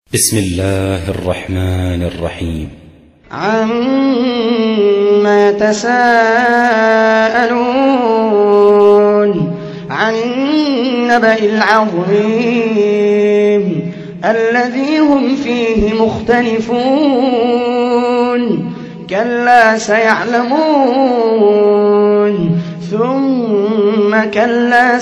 بسم الله الرحمن الرحيم. عما يتساءلون عن النبأ العظيم الذي هم فيه مختلفون كلا سيعلمون ثم كلا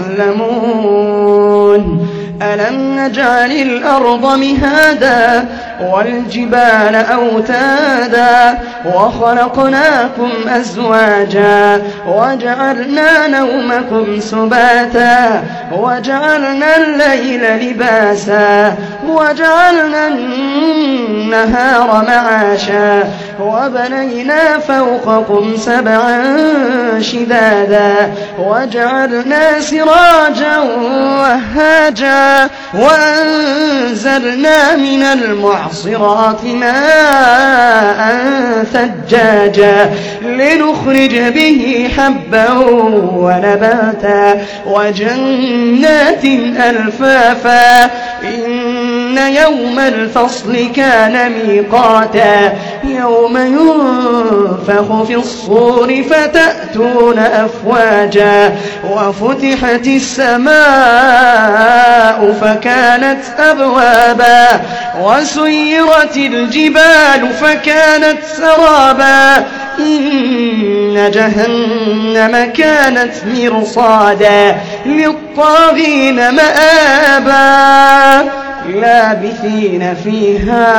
سيعلمون ألم نجعل الأرض مهادا والجبال أوتادا وخلقناكم أزواجا وجعلنا نومكم سباتا وجعلنا الليل لباسا وجعلنا النهار معاشا وبنينا فوقكم سبعا شدادا وجعلنا سراجا وهاجا وأنزلنا من المعصرات ماء ثجاجا لنخرج به حبا ونباتا وجنات ألفافا إن يوم الفصل كان ميقاتا يوم ينفخ في الصور فتأتون أفواجا وفتحت السماء فكانت أبوابا وسيرت الجبال فكانت سرابا إن جهنم كانت مرصادا للطاغين مآبا لابثين فيها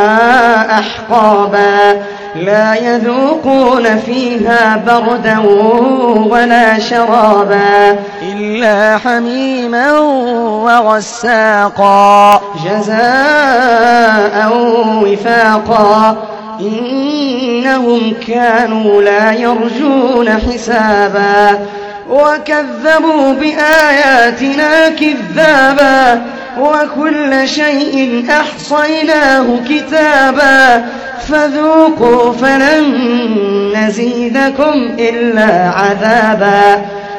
أحقابا لا يذوقون فيها بردا ولا شرابا إلا حميما وغساقا جزاء وفاقا إنهم كانوا لا يرجون حسابا وكذبوا بآياتنا كذابا وكل شيء أحصيناه كتابا فذوقوا فلن نزيدكم إلا عذابا